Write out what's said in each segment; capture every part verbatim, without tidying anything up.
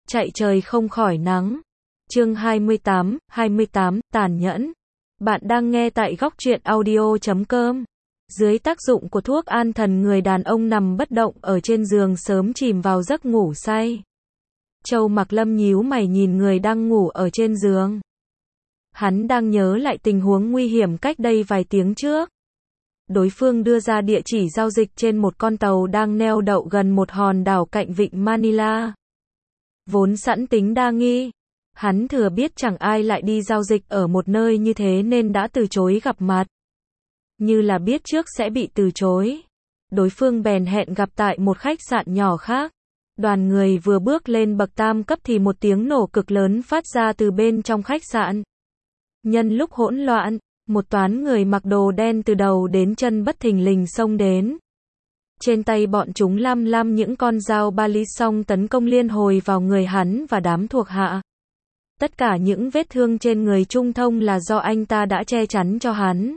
chạy trời không khỏi nắng. Chương hai mươi tám, hai mươi tám, tàn nhẫn. Bạn đang nghe tại góc truyện audio chấm com. Dưới tác dụng của thuốc an thần, người đàn ông nằm bất động ở trên giường sớm chìm vào giấc ngủ say. Châu Mặc Lâm nhíu mày nhìn người đang ngủ ở trên giường. Hắn đang nhớ lại tình huống nguy hiểm cách đây vài tiếng trước. Đối phương đưa ra địa chỉ giao dịch trên một con tàu đang neo đậu gần một hòn đảo cạnh vịnh Manila. Vốn sẵn tính đa nghi, hắn thừa biết chẳng ai lại đi giao dịch ở một nơi như thế nên đã từ chối gặp mặt. Như là biết trước sẽ bị từ chối, đối phương bèn hẹn gặp tại một khách sạn nhỏ khác. Đoàn người vừa bước lên bậc tam cấp thì một tiếng nổ cực lớn phát ra từ bên trong khách sạn. Nhân lúc hỗn loạn, một toán người mặc đồ đen từ đầu đến chân bất thình lình xông đến. Trên tay bọn chúng lăm lăm những con dao bali song tấn công liên hồi vào người hắn và đám thuộc hạ. Tất cả những vết thương trên người Trung Thông là do anh ta đã che chắn cho hắn.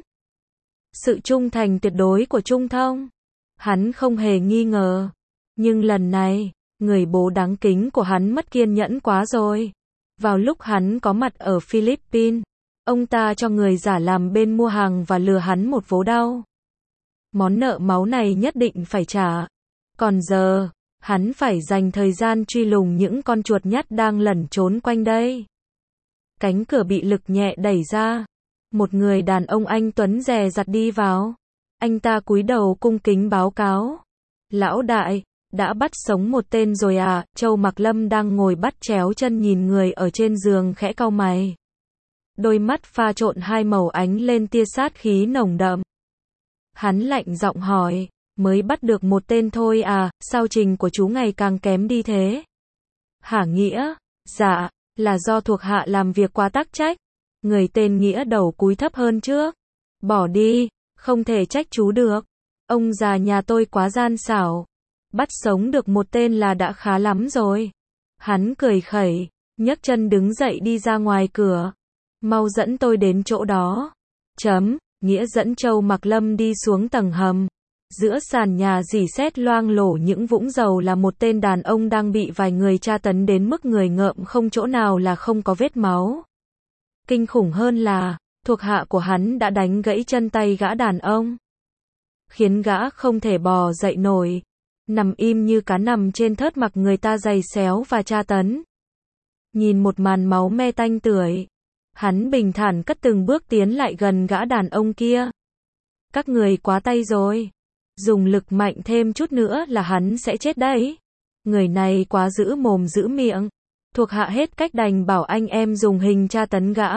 Sự trung thành tuyệt đối của Trung Thông, hắn không hề nghi ngờ. Nhưng lần này, người bố đáng kính của hắn mất kiên nhẫn quá rồi. Vào lúc hắn có mặt ở Philippines, ông ta cho người giả làm bên mua hàng và lừa hắn một vố đau. Món nợ máu này nhất định phải trả. Còn giờ, hắn phải dành thời gian truy lùng những con chuột nhắt đang lẩn trốn quanh đây. Cánh cửa bị lực nhẹ đẩy ra. Một người đàn ông anh tuấn dè dặt đi vào. Anh ta cúi đầu cung kính báo cáo. Lão đại, đã bắt sống một tên rồi à? Châu Mặc Lâm đang ngồi bắt chéo chân nhìn người ở trên giường khẽ cau mày. Đôi mắt pha trộn hai màu ánh lên tia sát khí nồng đậm. Hắn lạnh giọng hỏi, mới bắt được một tên thôi à, sao trình của chú ngày càng kém đi thế? Hả Nghĩa? Dạ, là do thuộc hạ làm việc quá tắc trách. Người tên Nghĩa đầu cúi thấp hơn trước. Bỏ đi, không thể trách chú được. Ông già nhà tôi quá gian xảo. Bắt sống được một tên là đã khá lắm rồi. Hắn cười khẩy, nhấc chân đứng dậy đi ra ngoài cửa. Mau dẫn tôi đến chỗ đó. Chấm, Nghĩa dẫn Châu Mặc Lâm đi xuống tầng hầm. Giữa sàn nhà rỉ sét loang lổ những vũng dầu là một tên đàn ông đang bị vài người tra tấn đến mức người ngợm không chỗ nào là không có vết máu. Kinh khủng hơn là, thuộc hạ của hắn đã đánh gãy chân tay gã đàn ông, khiến gã không thể bò dậy nổi, nằm im như cá nằm trên thớt mặc người ta giày xéo và tra tấn. Nhìn một màn máu me tanh tưởi, hắn bình thản cất từng bước tiến lại gần gã đàn ông kia. Các người quá tay rồi. Dùng lực mạnh thêm chút nữa là hắn sẽ chết đấy. Người này quá giữ mồm giữ miệng. Thuộc hạ hết cách đành bảo anh em dùng hình tra tấn gã.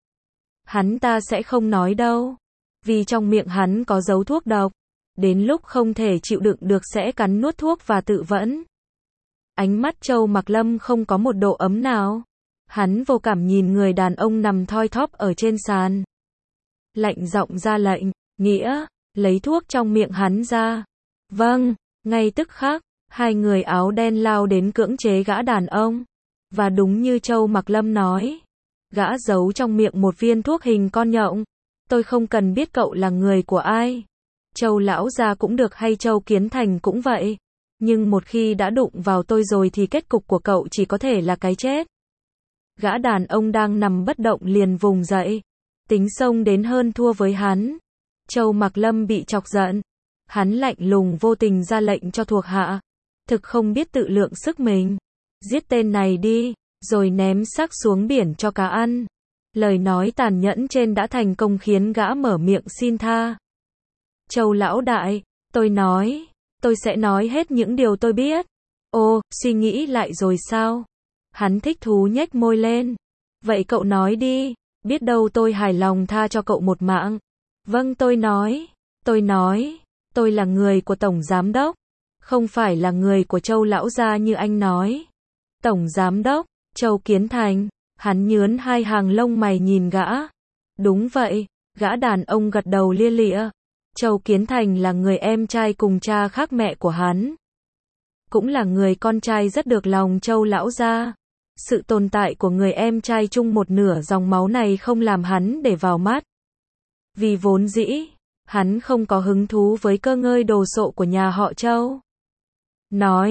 Hắn ta sẽ không nói đâu. Vì trong miệng hắn có dấu thuốc độc. Đến lúc không thể chịu đựng được sẽ cắn nuốt thuốc và tự vẫn. Ánh mắt Châu Mặc Lâm không có một độ ấm nào. Hắn vô cảm nhìn người đàn ông nằm thoi thóp ở trên sàn. Lạnh giọng ra lệnh, Nghĩa, lấy thuốc trong miệng hắn ra. Vâng, ngay tức khắc, hai người áo đen lao đến cưỡng chế gã đàn ông. Và đúng như Châu Mặc Lâm nói, gã giấu trong miệng một viên thuốc hình con nhộng. Tôi không cần biết cậu là người của ai. Châu lão gia cũng được hay Châu Kiến Thành cũng vậy. Nhưng một khi đã đụng vào tôi rồi thì kết cục của cậu chỉ có thể là cái chết. Gã đàn ông đang nằm bất động liền vùng dậy, tính xông đến hơn thua với hắn. Châu Mặc Lâm bị chọc giận. Hắn lạnh lùng vô tình ra lệnh cho thuộc hạ. Thực không biết tự lượng sức mình. Giết tên này đi, rồi ném xác xuống biển cho cá ăn. Lời nói tàn nhẫn trên đã thành công khiến gã mở miệng xin tha. Châu lão đại, tôi nói, tôi sẽ nói hết những điều tôi biết. Ô, suy nghĩ lại rồi sao? Hắn thích thú nhếch môi lên. Vậy cậu nói đi, biết đâu tôi hài lòng tha cho cậu một mạng. Vâng tôi nói, tôi nói, tôi là người của Tổng Giám Đốc, không phải là người của Châu lão gia như anh nói. Tổng Giám Đốc, Châu Kiến Thành, hắn nhướn hai hàng lông mày nhìn gã. Đúng vậy, gã đàn ông gật đầu lia lịa. Châu Kiến Thành là người em trai cùng cha khác mẹ của hắn. Cũng là người con trai rất được lòng Châu lão gia. Sự tồn tại của người em trai chung một nửa dòng máu này không làm hắn để vào mắt. Vì vốn dĩ, hắn không có hứng thú với cơ ngơi đồ sộ của nhà họ Châu. Nói,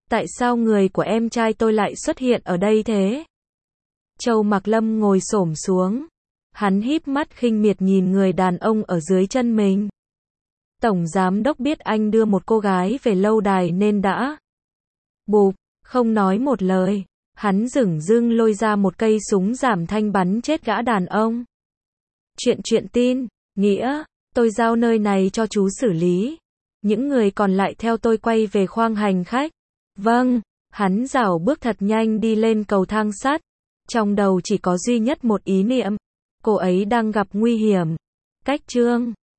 Tại sao người của em trai tôi lại xuất hiện ở đây thế? Châu Mạc Lâm ngồi xổm xuống. Hắn híp mắt khinh miệt nhìn người đàn ông ở dưới chân mình. Tổng giám đốc biết anh đưa một cô gái về lâu đài nên đã bụp, không nói một lời. Hắn dửng dưng lôi ra một cây súng giảm thanh bắn chết gã đàn ông. Chuyện chuyện tin, Nghĩa, tôi giao nơi này cho chú xử lý. Những người còn lại theo tôi quay về khoang hành khách. Vâng, hắn rảo bước thật nhanh đi lên cầu thang sắt. Trong đầu chỉ có duy nhất một ý niệm. Cô ấy đang gặp nguy hiểm. Cách chương